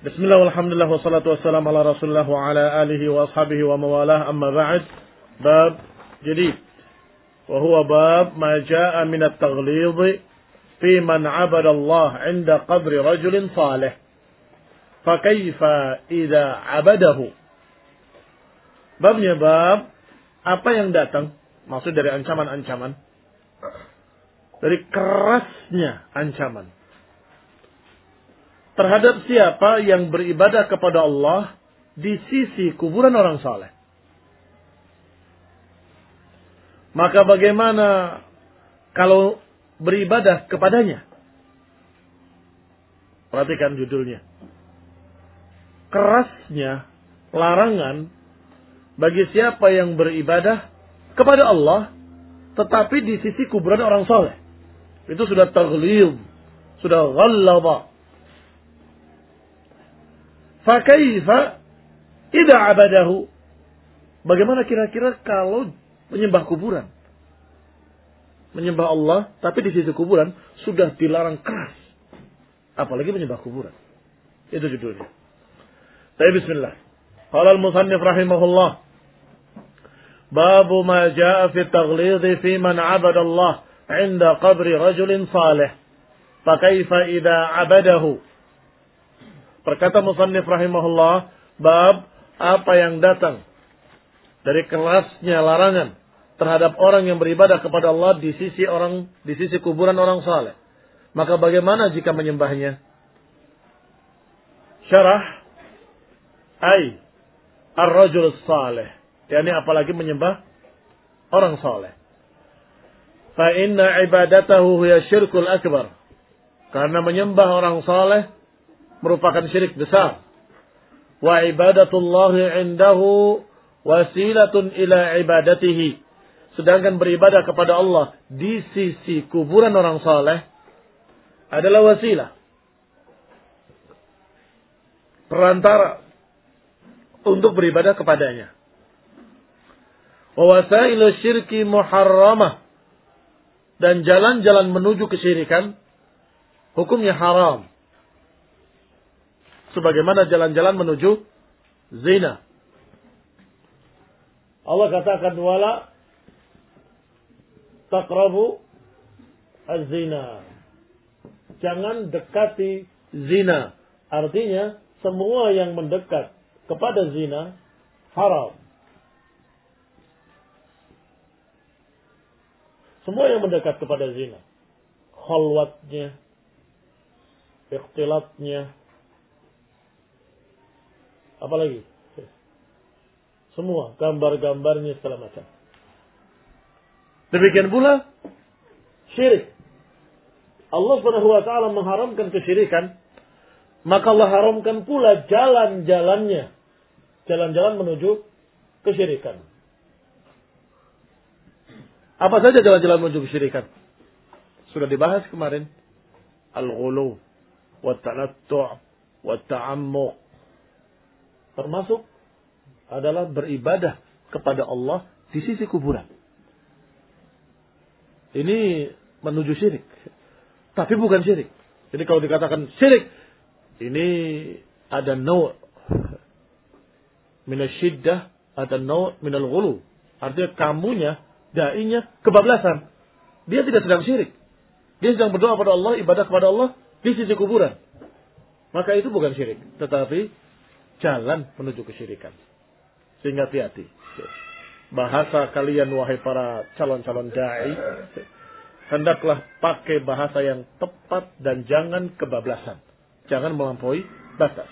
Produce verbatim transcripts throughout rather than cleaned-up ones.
Bismillah walhamdulillah wassalatu wassalamu ala rasulillah wa ala alihi wa ashabihi wa mawalah amma ba'd. Bab jadid wa huwa bab ma jaa min at-taghlid fi man 'abada Allah 'inda qabri rajulin salih fa kaifa idza 'abadahu. Babnya bab apa yang datang, maksud dari ancaman-ancaman, dari kerasnya ancaman terhadap siapa yang beribadah kepada Allah di sisi kuburan orang saleh. Maka bagaimana kalau beribadah kepadanya? Perhatikan judulnya. Kerasnya larangan bagi siapa yang beribadah kepada Allah tetapi di sisi kuburan orang saleh. Itu sudah taghlid, sudah ghallaba. Fakaifa idza abadahu? Bagaimana kira-kira kalau menyembah kuburan? Menyembah Allah tapi di sisi kuburan sudah dilarang keras. Apalagi menyembah kuburan. Itu judulnya. Tapi bismillah. Qala al-musannif rahimahullah. Babu ma jaa fi at-taghlid fi man 'abada Allah 'inda qabri rajulin salih. Fakaifa idza abadahu? Berkata musannif rahimahullah, bab apa yang datang dari kerasnya larangan terhadap orang yang beribadah kepada Allah di sisi orang di sisi kuburan orang saleh. Maka bagaimana jika menyembahnya? Syarah ay ar-rajul salih, yakni apalagi menyembah orang saleh. Fa inna ibadatahu hiya syirkul akbar. Karena menyembah orang saleh merupakan syirik besar. Wa ibadatullahi indahu wasilatun ila ibadatihi. Sedangkan beribadah kepada Allah di sisi kuburan orang saleh adalah wasilah, perantara untuk beribadah kepadanya. Wa wasailu syirki muharramah. Dan jalan-jalan menuju kesyirikan hukumnya haram. Sebagaimana jalan-jalan menuju zina. Allah katakan wala taqrabu az-zina. Jangan dekati zina. Artinya semua yang mendekat kepada zina haram. Semua yang mendekat kepada zina, khalwatnya, ikhtilatnya, apalagi semua gambar-gambarnya segala macam. Demikian pula syirik. Allah Subhanahu wa taala mengharamkan kesyirikan, maka Allah haramkan pula jalan-jalannya. Jalan-jalan menuju kesyirikan. Apa saja jalan-jalan menuju kesyirikan? Sudah dibahas kemarin. Al-ghulu wa tanattu' wa ta'ammuq. Termasuk adalah beribadah kepada Allah di sisi kuburan. Ini menuju syirik. Tapi bukan syirik. Jadi kalau dikatakan syirik, ini ada naw' minasyiddah, ada naw' minal ghulu. Artinya kamunya, dai-nya kebablasan. Dia tidak sedang syirik. Dia sedang berdoa kepada Allah, ibadah kepada Allah di sisi kuburan. Maka itu bukan syirik. Tetapi jalan menuju kesyirikan. Sehingga hati-hati. Bahasa kalian wahai para calon-calon da'i, hendaklah pakai bahasa yang tepat dan jangan kebablasan. Jangan melampaui batas.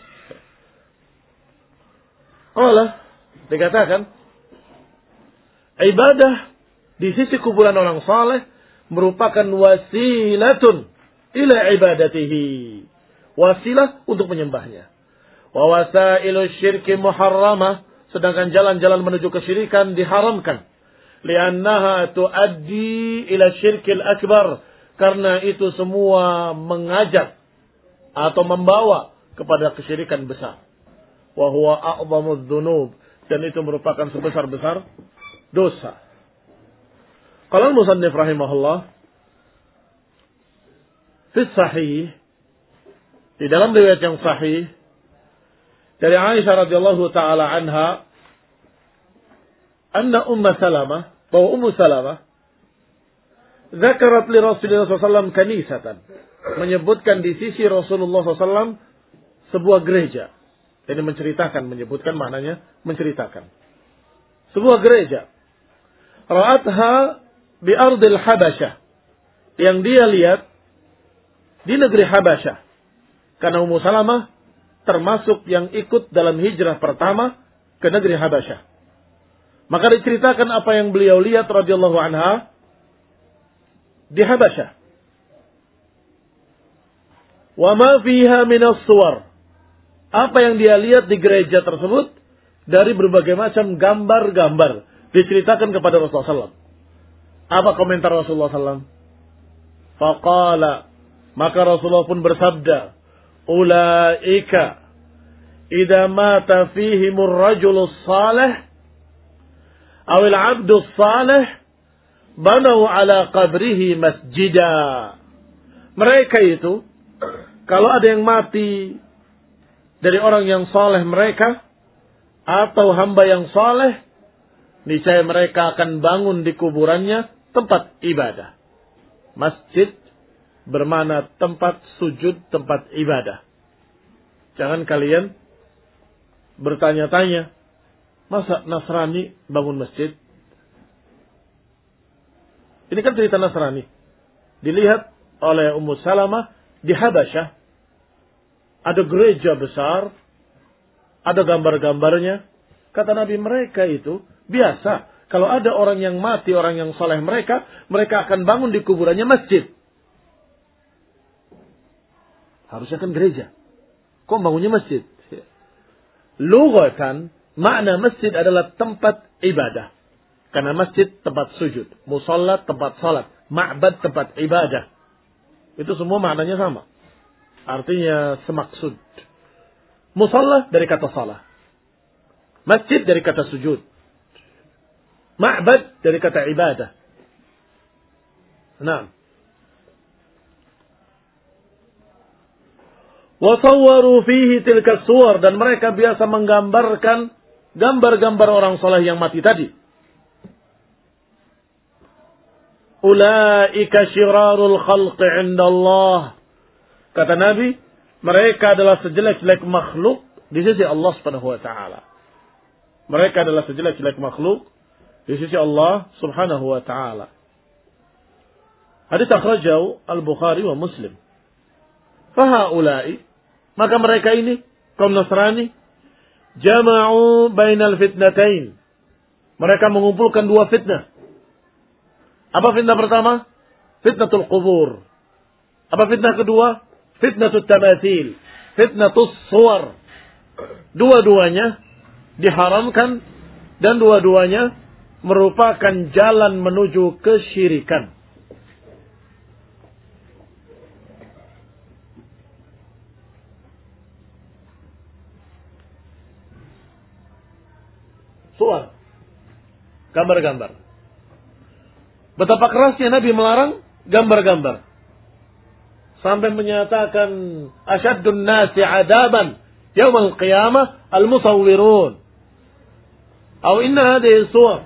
Allah dikatakan ibadah di sisi kuburan orang saleh merupakan wasilatun ila ibadatihi. Wasilah untuk menyembahnya. Wa wasailu syirki muharramah. Sedangkan jalan-jalan menuju kesyirikan diharamkan. Liannaha tuaddi ila syirkil akbar. Karena itu semua mengajak atau membawa kepada kesyirikan besar. Wa huwa a'zamudz dzunub. Dan itu merupakan sebesar-besar dosa. Qala al-musannif rahimahullah, fi sahih, di dalam riwayat yang sahih, dari Aisyah radhiyallahu taala anha, anna Ummu Salamah, bahwa Ummu Salamah dzakarat li Rasulullah sallallahu alaihi wasallam kanisatan, menyebutkan di sisi Rasulullah sallallahu alaihi wasallam sebuah gereja. Ini menceritakan, menyebutkan maknanya menceritakan. Sebuah gereja. Ra'atha bi ardil Habasyah, yang dia lihat di negeri Habasyah. Karena Ummu Salamah termasuk yang ikut dalam hijrah pertama ke negeri Habasyah. Maka diceritakan apa yang beliau lihat radhiyallahu anha di Habasyah. Wa ma fiha min as-suwar. Apa yang dia lihat di gereja tersebut dari berbagai macam gambar-gambar diceritakan kepada Rasulullah sallallahu alaihi wasallam. Apa komentar Rasulullah sallallahu alaihi wasallam? Faqala, maka Rasulullah pun bersabda, ulaika idza mata fihimur rajulus salih awil abdus salih banau ala qabrihi masjida. Mereka itu, kalau ada yang mati dari orang yang saleh mereka atau hamba yang saleh, niscaya mereka akan bangun di kuburannya tempat ibadah. Masjid bermakna tempat sujud, tempat ibadah. Jangan kalian bertanya-tanya, masa Nasrani bangun masjid? Ini kan cerita Nasrani. Dilihat oleh Ummu Salamah di Habasyah. Ada gereja besar, ada gambar-gambarnya. Kata Nabi, mereka itu biasa. Kalau ada orang yang mati, orang yang soleh mereka, mereka akan bangun di kuburannya masjid. Harusnya kan gereja. Kok bangunnya masjid? Lughatan, makna masjid adalah tempat ibadah. Karena masjid tempat sujud, musalla tempat salat, ma'bad tempat ibadah. Itu semua maknanya sama. Artinya semaksud. Musalla dari kata salah. Masjid dari kata sujud. Ma'bad dari kata ibadah. Nah. Wasawwaru fihi tilka suwar, dan mereka biasa menggambarkan gambar-gambar orang saleh yang mati tadi. Ulaika syirarul khalqi 'inda Allah. Kata Nabi, mereka adalah sejelek-jelek makhluk di sisi Allah Subhanahu wa taala. Mereka adalah sejelek-jelek makhluk di sisi Allah Subhanahu wa taala. Hadis akhrajahu Al-Bukhari wa Muslim. Fahaulai, maka mereka ini kaum Nasrani, jama'u bainal fitnatain. Mereka mengumpulkan dua fitnah. Apa fitnah pertama? Fitnatul qubur. Apa fitnah kedua? Fitnatul tamathil. Fitnatul suwar. Dua-duanya diharamkan dan dua-duanya merupakan jalan menuju kesyirikan. Suwar. Gambar-gambar. Betapa kerasnya Nabi melarang gambar-gambar. Sampai menyatakan asyaddun nasi adaban yaumul qiyamah al-musawwirun. Atau inna hadhihi suwar.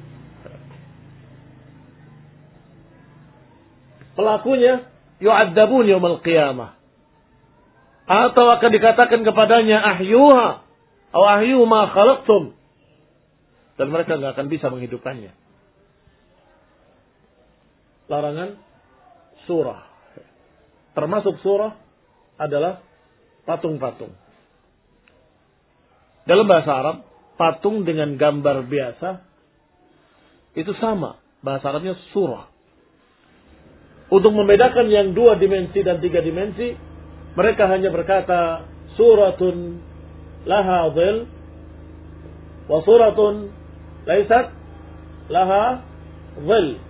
Pelakunya yu'adzabun yaumul qiyamah. Atau akan dikatakan kepadanya ahyuha atau ahyu ma khalaqtum. Dan mereka enggak akan bisa menghidupkannya. Larangan surah. Termasuk surah adalah patung-patung. Dalam bahasa Arab, patung dengan gambar biasa itu sama. Bahasa Arabnya surah. Untuk membedakan yang dua dimensi dan tiga dimensi, mereka hanya berkata suratun laha dhil wa suratun laisat laha dhil.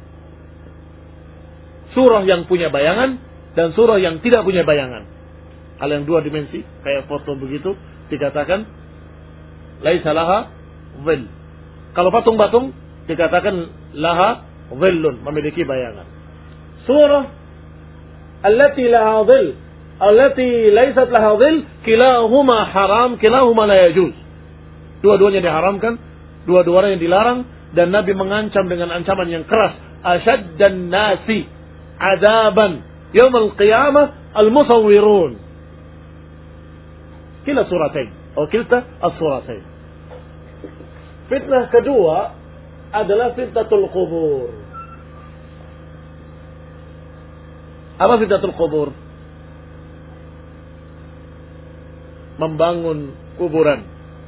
Surah yang punya bayangan dan surah yang tidak punya bayangan. Hal yang dua dimensi, kayak foto begitu, dikatakan laisa laha dhil. Kalau patung-patung dikatakan laha dhillun, memiliki bayangan. Surah allati laha dhil allati laysat laha dhil, kilahuma haram, kilahuma la yajuz. Dua-duanya diharamkan, dua-duanya dilarang, dan Nabi mengancam dengan ancaman yang keras, asyaddan nasi adaban yaumil qiyamah al-musawwirun. Kila suratain, atau kilta as-suratain. Fitnah kedua adalah fitnatul qubur. Apa fitnatul qubur? Membangun kuburan,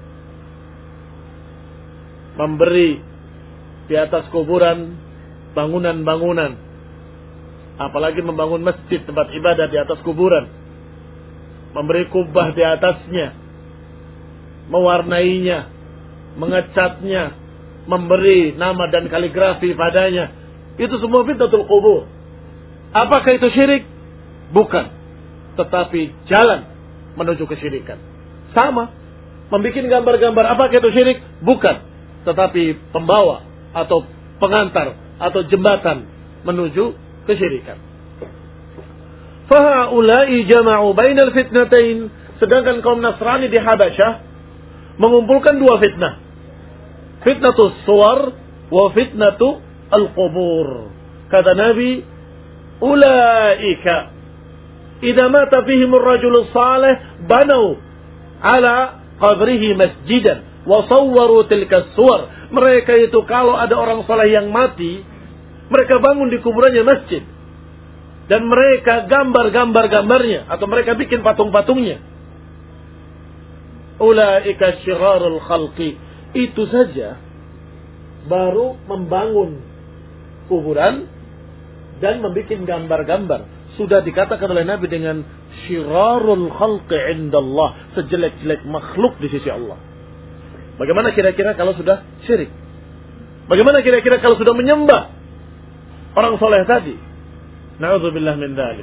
memberi di atas kuburan bangunan-bangunan, apalagi membangun masjid, tempat ibadah di atas kuburan, memberi kubah di atasnya, mewarnainya, mengecatnya, memberi nama dan kaligrafi padanya. Itu semua fitnatul qubur. Apakah itu syirik? Bukan. Tetapi jalan menuju kesyirikan. Sama. Membuat gambar-gambar, apakah itu syirik? Bukan. Tetapi pembawa atau pengantar atau jembatan menuju kesyirikan. Fahaulai jama'u bainal fitnatain. Sedangkan kaum Nasrani di Habasyah mengumpulkan dua fitnah. Fitnatus suwar wa fitnatu al-qubur. Kata Nabi, ulaika idza mata fihim ar-rajul salih banu ala qabrihi masjidan wa sawwaru tilka suwar. Mereka itu kalau ada orang saleh yang mati, mereka bangun di kuburannya masjid. Dan mereka gambar-gambar gambarnya atau mereka bikin patung-patungnya. Ulaika syirarul khalqi. Itu saja baru membangun kuburan dan membuat gambar-gambar. Sudah dikatakan oleh Nabi dengan syirarul khalqi indallah, sejelek-jelek makhluk di sisi Allah. Bagaimana kira-kira kalau sudah syirik? Bagaimana kira-kira kalau sudah menyembah orang soleh tadi? Na'udzubillah min dzalik.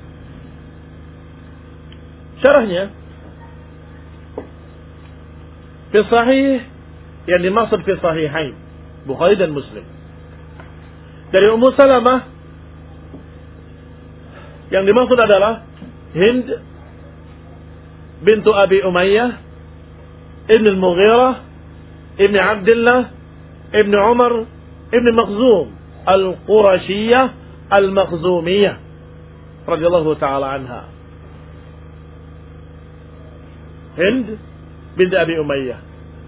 Syarahnya, fi sahih, yang dimaksud fi sahihain, Bukhari dan Muslim. Dari Ummu Salamah, yang dimaksud adalah Hind bintu Abi Umayyah Ibn al-Mughirah Ibn Abdullah Ibn Umar Ibn Makhzum Al-Qurashiyah Al-Makhzumiyah radhiyallahu ta'ala anha. Hind bintu Abi Umayyah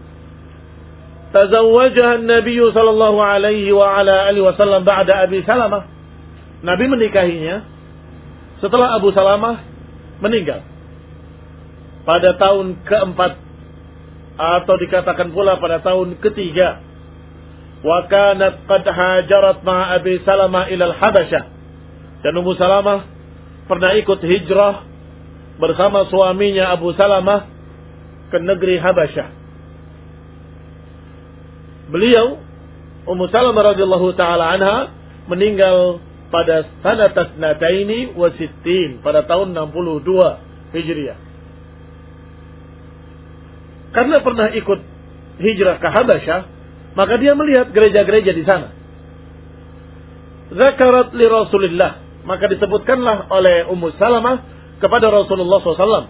tazawwajaha an-nabiy sallallahu alaihi wa ala alihi wasallam ba'da Abi Salamah. Nabi menikahinya setelah Abu Salamah meninggal pada tahun keempat atau dikatakan pula pada tahun ketiga. Wa kanat qad hajarat ma'a Abi Salamah ila al-Habasyah. Dan Ummu Salamah pernah ikut hijrah bersama suaminya Abu Salamah ke negeri Habasyah. Beliau Ummu Salamah radhiyallahu taala anha meninggal pada sanatas nataini wa sittin, pada tahun enam puluh dua Hijriah. Karena pernah ikut hijrah ke Habasyah, maka dia melihat gereja-gereja di sana. Zakarat li Rasulillah, maka disebutkanlah oleh Ummu Salamah kepada Rasulullah shallallahu alaihi wasallam.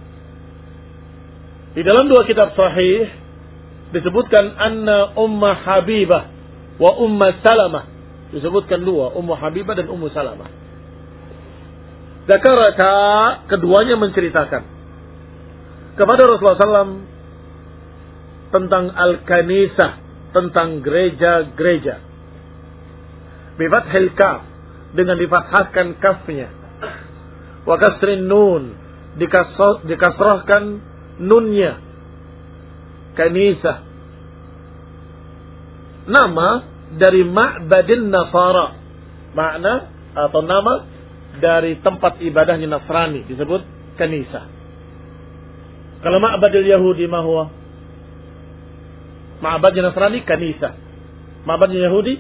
Di dalam dua kitab sahih disebutkan anna Umma Habibah wa Umma Salamah. Disebutkan dua, Ummu Habibah dan Ummu Salamah. Zakarata, keduanya menceritakan kepada Rasulullah shallallahu alaihi wasallam tentang al-kanisah, tentang gereja-gereja. Bifathil kaf, dengan difathahkan kafnya. Wa kasrin nun, dikasrahkan nunnya. Kanisah. Nama dari Ma'badin Nasara. Makna atau nama dari tempat ibadahnya Nasrani disebut kanisah. Kalau Ma'badil Yahudi ma huwa? Ma'badnya Nasrani kanisah. Ma'badnya Yahudi?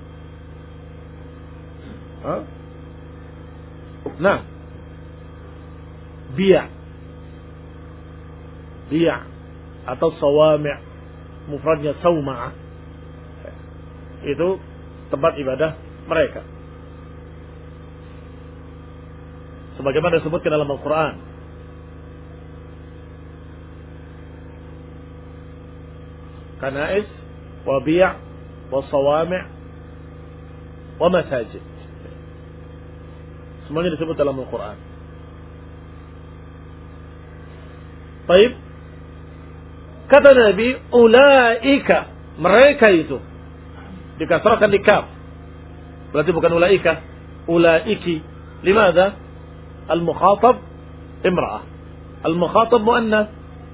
Hah? Nah. Biya. Biya atau sawami', mufradnya sauma'ah. Itu tempat ibadah mereka. sebagaimana disebutkan dalam Al-Quran. Kanais, wa bi', wa sawami', wa masajid. Semuanya disebut dalam Al-Quran. Baik. Kata Nabi, ulaika, mereka itu. Dikasrahkan di kaf. Berarti bukan ulaika, ulaiki. Limada? Al-mukhatab imra'ah. Al-mukhatab muannas.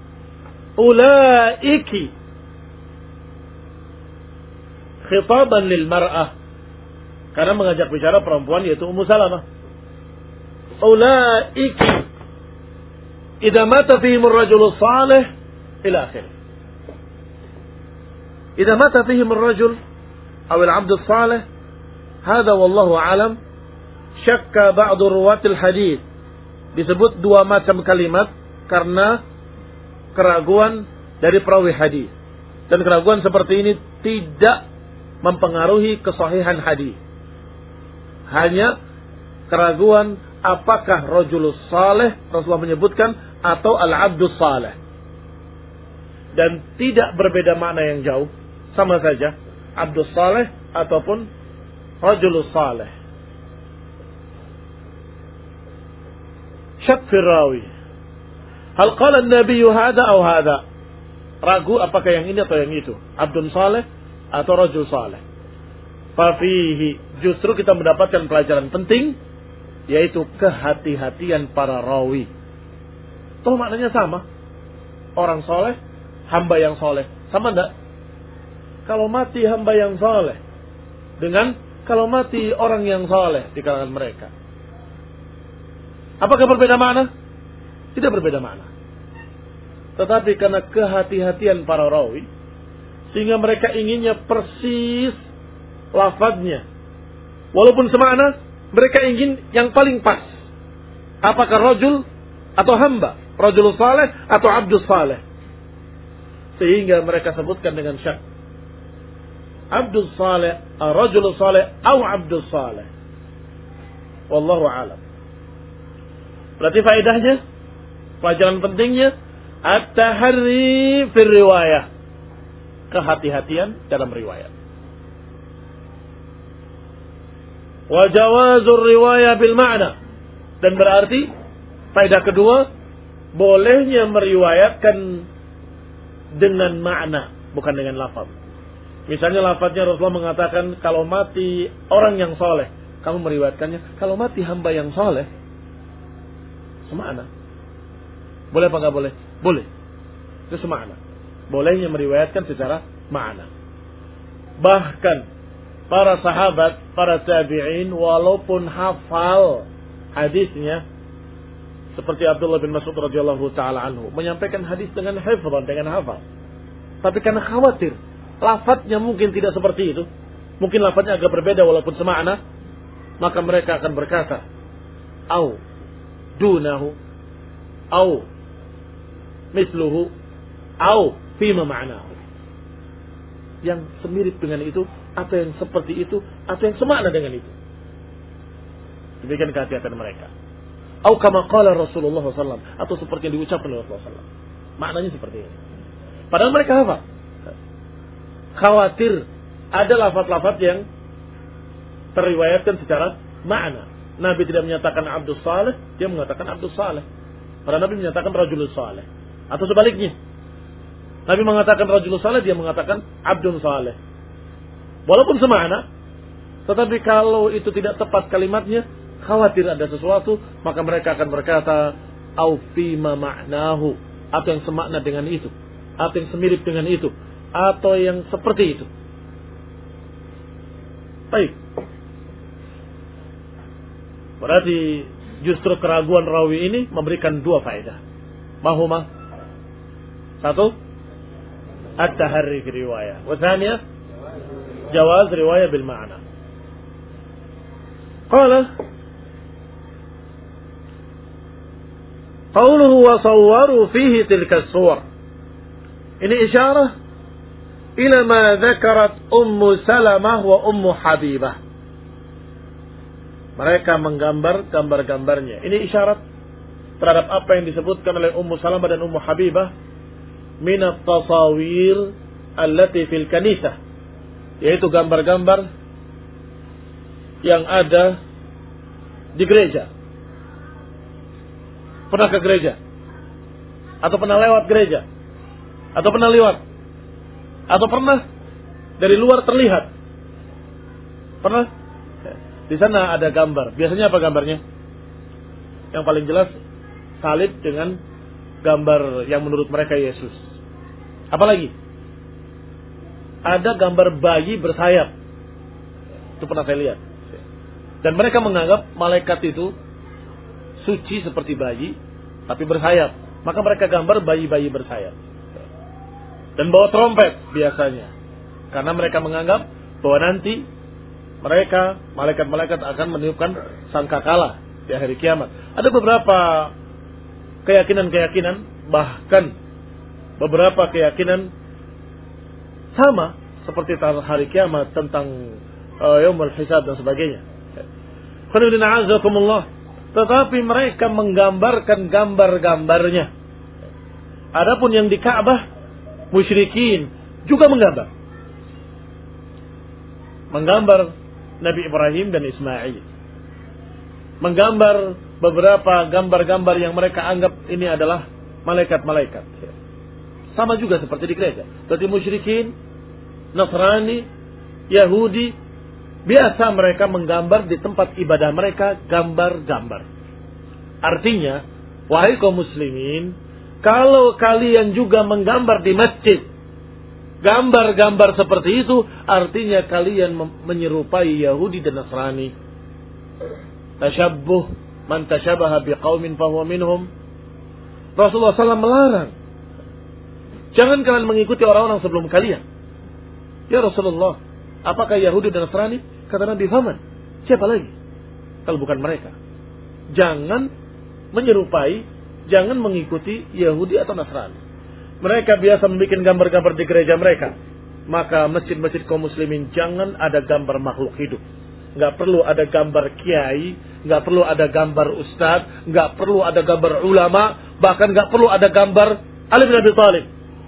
Ulaiki. Khitaban lil mar'ah. Karena mengajak bicara perempuan yaitu Ummu Salamah. Ulaiki. Idza mata fihim ar-rajulu salih ila akhir. Idza mata fihim ar-rajul aw al-'abd as-salih, hadha wallahu a'lam, syakka ba'd ruwat al-hadits. Disebut dua macam kalimat karena keraguan dari perawi hadis. Dan keraguan seperti ini tidak mempengaruhi kesahihan hadis. Hanya keraguan apakah rajulus saleh Rasulullah menyebutkan atau al-'abdus saleh. Dan tidak berbeda makna yang jauh, sama saja abdus saleh ataupun rajulus saleh. Syak fi rawi. Hal qala an-nabiy hadha aw hadha? Ragu apakah yang ini atau yang itu, abdun saleh atau rajul saleh. Fa fihi, justru kita mendapatkan pelajaran penting, yaitu kehati-hatian para rawi. Toh maknanya sama. Orang soleh, hamba yang soleh. Sama enggak? Kalau mati hamba yang soleh dengan kalau mati orang yang soleh di kalangan mereka, apakah berbeda makna? Tidak berbeda makna. Tetapi karena kehati-hatian para rawi, sehingga mereka inginnya persis lafadznya. Walaupun semakna, mereka ingin yang paling pas. Apakah rajul atau hamba? Rajul saleh atau abdus saleh? Sehingga mereka sebutkan dengan syak. Abdus saleh, rajul saleh, atau abdus saleh. Wallahu a'lam. Berarti faedahnya, pelajaran pentingnya, at-tahri fil riwayah. Kehati-hatian dalam riwayat. Wa jawazur riwayah bil ma'na. Dan berarti faedah kedua, bolehnya meriwayatkan dengan makna, bukan dengan lafaz. Misalnya lafaznya Rasulullah mengatakan kalau mati orang yang soleh, kamu meriwayatkannya kalau mati hamba yang soleh, semakna. Boleh apa enggak boleh? Boleh. Itu semakna. Bolehnya meriwayatkan secara makna. Bahkan para sahabat, para tabi'in, walaupun hafal hadisnya, seperti Abdullah bin Mas'ud radhiyallahu taala anhu, menyampaikan hadis dengan hifdzan, dengan hafal. Tapi karena khawatir lafadznya mungkin tidak seperti itu, mungkin lafadznya agak berbeda walaupun semakna, maka mereka akan berkata, au dunahu, au misluhu, au fima ma'nahu. Yang semirip dengan itu, atau yang seperti itu, atau yang semakna dengan itu. Demikian kehati-hatian mereka. Atau kama qala Rasulullah sallallahu alaihi wasallam, atau seperti yang diucapkan oleh Rasulullah sallallahu alaihi wasallam. Maknanya seperti ini. Padahal mereka hafal. Khawatir ada lafaz-lafaz yang teriwayatkan secara makna. Nabi tidak menyatakan abdus saleh, dia mengatakan abdus saleh. Padahal Nabi menyatakan rajulus saleh. Atau sebaliknya. Nabi mengatakan rajulus saleh, dia mengatakan abdun saleh. Walaupun semakna, tetapi kalau itu tidak tepat kalimatnya, khawatir ada sesuatu, maka mereka akan berkata au fima ma'nahu, atau yang semakna dengan itu, atau yang semirip dengan itu, atau yang seperti itu. Baik. Berarti justru keraguan rawi ini memberikan dua faedah. Mahuma? Satu, at-tahri fi riwayah. Wa tsaniyah, jawaz riwayah bil ma'na. Qala qawluhu wa sawwaru fihi tilka as-suwar. Ini isyarah ila ma dzakarat Ummu Salamah wa Ummu Habibah. Mereka menggambar gambar-gambarnya. Ini isyarat terhadap apa yang disebutkan oleh Ummu Salamah dan Ummu Habibah minat tasawir allati fil kanisah, yaitu gambar-gambar yang ada di gereja. Pernah ke gereja? Atau pernah lewat gereja? Atau pernah lewat? Atau pernah dari luar terlihat? Pernah? Di sana ada gambar. Biasanya apa gambarnya? Yang paling jelas salib dengan gambar yang menurut mereka Yesus. Apalagi? Ada gambar bayi bersayap. Itu pernah saya lihat. Dan mereka menganggap malaikat itu suci seperti bayi, tapi bersayap. Maka mereka gambar bayi-bayi bersayap. Dan bawa trompet biasanya. Karena mereka menganggap bahwa nanti mereka, malaikat-malaikat akan meniupkan sangkakala di hari kiamat. Ada beberapa keyakinan-keyakinan, bahkan beberapa keyakinan sama seperti hari kiamat tentang uh, yaumul hisab dan sebagainya. Tetapi mereka menggambarkan gambar-gambarnya. Adapun yang di Ka'bah, musyrikin juga menggambar. Menggambar Nabi Ibrahim dan Ismail. Menggambar beberapa gambar-gambar yang mereka anggap ini adalah malaikat-malaikat. Sama juga seperti di gereja. Jadi musyrikin, Nasrani, Yahudi, biasa mereka menggambar di tempat ibadah mereka gambar-gambar. Artinya, wahai kaum muslimin, kalau kalian juga menggambar di masjid, gambar-gambar seperti itu, artinya kalian menyerupai Yahudi dan Nasrani. Tashabbuh man tashabaha biqaumin fahuwa minhum. Rasulullah sallallahu alaihi wasallam melarang. Jangan kalian mengikuti orang-orang sebelum kalian. Ya Rasulullah, apakah Yahudi dan Nasrani? Kata Nabi, faman. Siapa lagi? Kalau bukan mereka. Jangan menyerupai, jangan mengikuti Yahudi atau Nasrani. Mereka biasa membuat gambar-gambar di gereja mereka. Maka masjid-masjid kaum muslimin jangan ada gambar makhluk hidup. Nggak perlu ada gambar kiai, nggak perlu ada gambar ustadz, nggak perlu ada gambar ulama, bahkan nggak perlu ada gambar Ali bin Abi Thalib.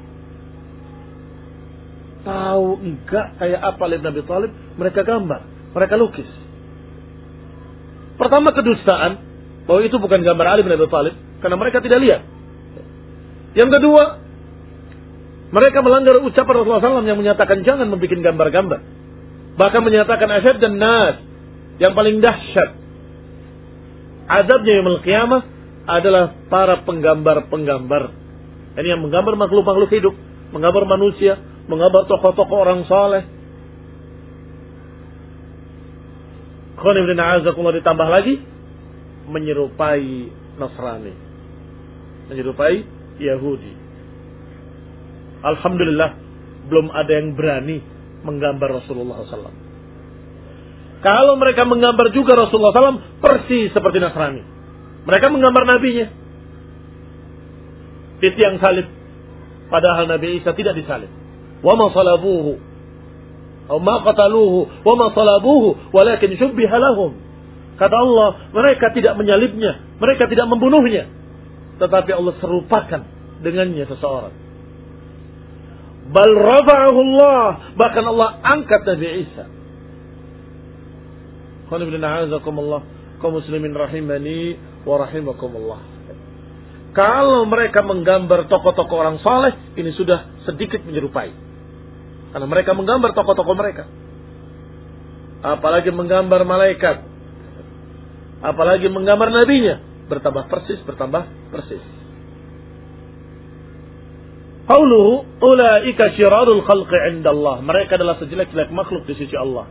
Tahu enggak kayak apa Ali bin Abi Thalib? Mereka gambar, mereka lukis. Pertama kedustaan, bahwa itu bukan gambar Ali bin Abi Thalib, karena mereka tidak lihat. Yang kedua, mereka melanggar ucapan Rasulullah shallallahu alaihi wasallam yang menyatakan jangan membuat gambar-gambar. Bahkan menyatakan asyad dan nas, yang paling dahsyat azabnya yaumul qiyamah adalah para penggambar-penggambar. Ini yang menggambar makhluk-makhluk hidup, menggambar manusia, menggambar tokoh-tokoh orang saleh. Khon ibn A'azakullah ditambah lagi menyerupai Nasrani, menyerupai Yahudi. Alhamdulillah belum ada yang berani menggambar Rasulullah shallallahu alaihi wasallam. Kalau mereka menggambar juga Rasulullah shallallahu alaihi wasallam persis seperti Nasrani. Mereka menggambar nabinya di tiang salib, padahal Nabi Isa tidak disalib. Wa ma salabuhu atau ma qataluhu wa ma salabuhu walakin syubbiha lahum. Kata Allah, mereka tidak menyalibnya, mereka tidak membunuhnya, tetapi Allah serupakan dengannya seseorang. Bal rafa'ahu Allah, bahkan Allah angkat Nabi Isa. Qul inna a'udzukumullah, kaum muslimin rahimani wa rahimakumullah. Kalau mereka menggambar tokoh-tokoh orang saleh, ini sudah sedikit menyerupai. Karena mereka menggambar tokoh-tokoh mereka. Apalagi menggambar malaikat. Apalagi menggambar nabinya. Bertambah persis, bertambah persis. Qauluhu ulaika syirarul khalqi 'indallah. Mereka adalah sejelek-jelek makhluk di sisi Allah.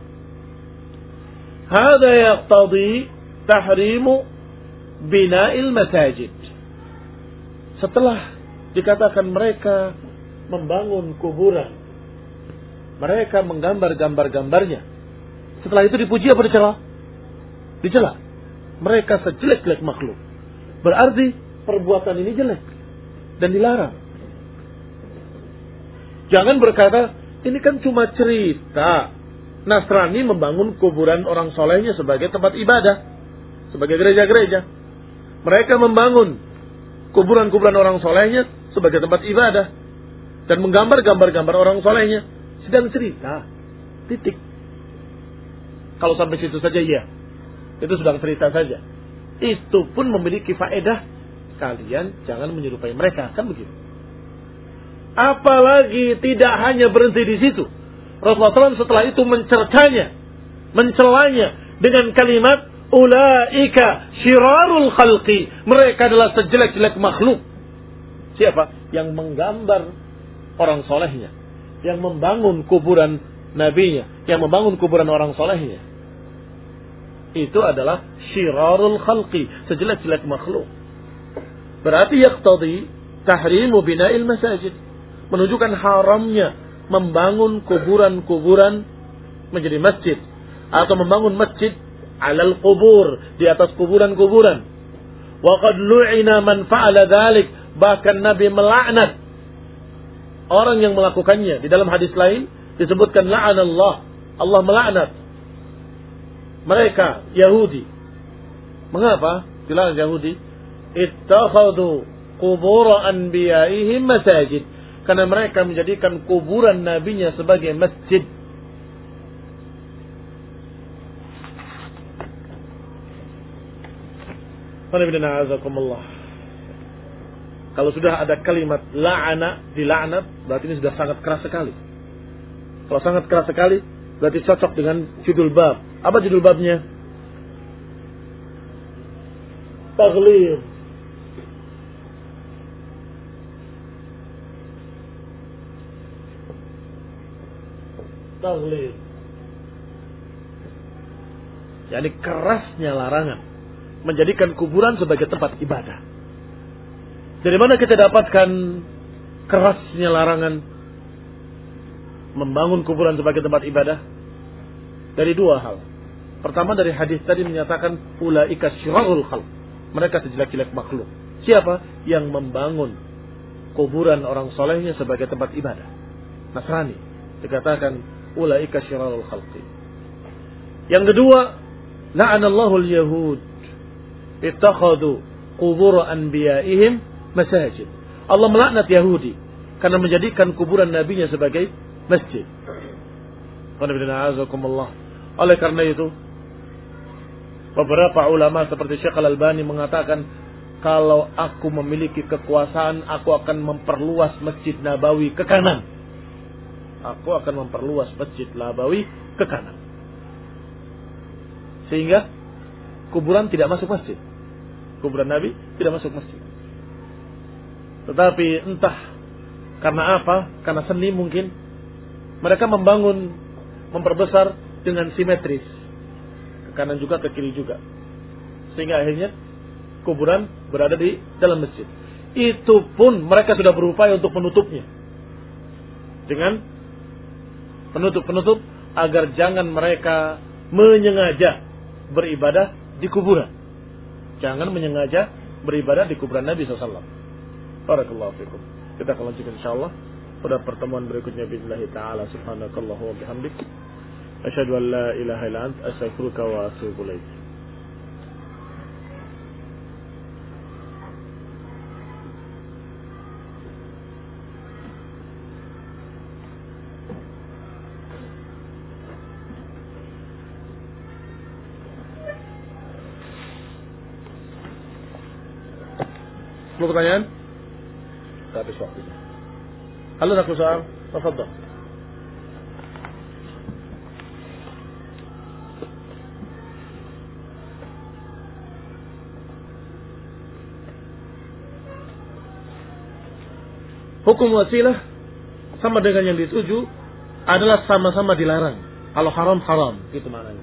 Hadza yaqtadi tahrimu bina'il masajid. Setelah dikatakan mereka membangun kuburan, mereka menggambar gambar-gambarnya. Setelah itu dipuji apa dicela? Dicela. Mereka sejelek-jelek makhluk. Berarti perbuatan ini jelek dan dilarang. Jangan berkata, ini kan cuma cerita. Nasrani membangun kuburan orang solehnya sebagai tempat ibadah, sebagai gereja-gereja. Mereka membangun kuburan-kuburan orang solehnya sebagai tempat ibadah dan menggambar gambar-gambar orang solehnya. Sedang cerita, titik. Kalau sampai situ saja ya, itu sedang cerita saja. Itu pun memiliki faedah. Kalian jangan menyerupai mereka, kan begitu. Apalagi tidak hanya berhenti di situ. Rasulullah shallallahu alaihi wasallam setelah itu mencercanya, mencelanya dengan kalimat ulaika syirarul khalqi. Mereka adalah sejelek-jelek makhluk. Siapa? Yang menggambar orang solehnya, yang membangun kuburan nabinya, yang membangun kuburan orang solehnya. Itu adalah syirarul khalqi, sejelek-jelek makhluk. Berarti yaqtadi tahrimu bina'il masajid, menunjukkan haramnya membangun kuburan-kuburan menjadi masjid, atau membangun masjid alal kubur, di atas kuburan-kuburan. Wa qad lu'ina man fa'ala dzalik, bahkan Nabi melaknat orang yang melakukannya. Di dalam hadis lain disebutkan la'anallah, Allah melaknat mereka Yahudi. Mengapa dilaknat Yahudi? Ittakhadhu qubur anbiya'ihim masajid, karena mereka menjadikan kuburan nabinya sebagai masjid. Kalau sudah ada kalimat la'ana, dilaknat, berarti ini sudah sangat keras sekali. Kalau sangat keras sekali, berarti cocok dengan judul bab. Apa judul babnya? Taghlib. Taghlib. Yani kerasnya larangan menjadikan kuburan sebagai tempat ibadah. Dari mana kita dapatkan kerasnya larangan membangun kuburan sebagai tempat ibadah? Dari dua hal. Pertama, dari hadis tadi menyatakan ulaika syirarul khalq, mereka sejelek-jelek makhluk. Siapa yang membangun kuburan orang solehnya sebagai tempat ibadah? Nasrani. Dikatakan ulaika syirarul khalqi. Yang kedua, la'anallahu al-yahud ittakhadhu qubur anbiya'ihim masajid. Allah melaknat Yahudi karena menjadikan kuburan nabinya sebagai masjid. Oleh karena itu, beberapa ulama seperti Syekh Al-Albani mengatakan, kalau aku memiliki kekuasaan, aku akan memperluas Masjid Nabawi ke kanan. Aku akan memperluas Masjid Nabawi ke kanan. Sehingga kuburan tidak masuk masjid. Kuburan Nabi tidak masuk masjid. Tetapi entah karena apa, karena seni mungkin, mereka membangun, memperbesar dengan simetris. Ke kanan juga, ke kiri juga. Sehingga akhirnya kuburan berada di dalam masjid. Itu pun mereka sudah berupaya untuk menutupnya. Dengan penutup-penutup agar jangan mereka menyengaja beribadah di kuburan. Jangan menyengaja beribadah di kuburan Nabi shallallahu alaihi wasallam. Barakallahu fikum. Kita akan lanjutkan insyaallah pada pertemuan berikutnya billahi taala. Subhanakallahu wa bihamdik, asyhadu an la ilaha illa anta, astaghfiruka wa atubu ilaik. Mau pertanyaan? Habis waktunya. Halo, nak soal? Tafadhal. Hukum wasilah sama dengan yang dituju adalah sama-sama dilarang. Kalau haram haram, gitu maknanya.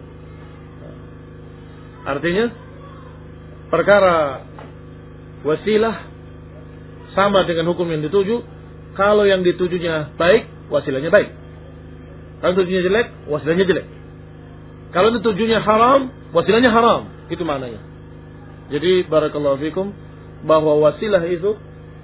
Artinya perkara wasilah sama dengan hukum yang dituju. Kalau yang ditujunya baik, wasilahnya baik. Kalau tujuannya jelek, wasilahnya jelek. Kalau ditujunya haram, wasilahnya haram. Itu maknanya. Jadi barakallahu fikum, bahwa wasilah itu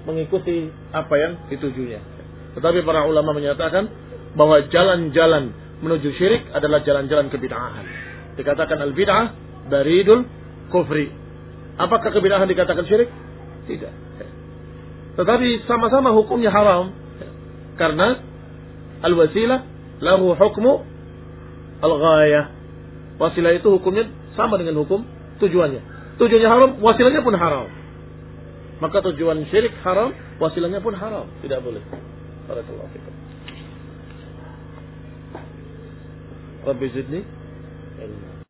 mengikuti apa yang ditujunya. Tetapi para ulama menyatakan bahwa jalan-jalan menuju syirik adalah jalan-jalan kebid'ahan. Dikatakan al-bid'ah baridul kufri. Apakah kebid'ahan dikatakan syirik? Tidak. Tetapi sama-sama hukumnya haram. Karena al-wasilah lahu hukmu al-ghayah. Wasilah itu hukumnya sama dengan hukum tujuannya. Tujuannya haram, wasilahnya pun haram. Maka tujuan syirik haram, wasilahnya pun haram. Tidak boleh. Barakallahu fikum. Rabbi zidni ilma.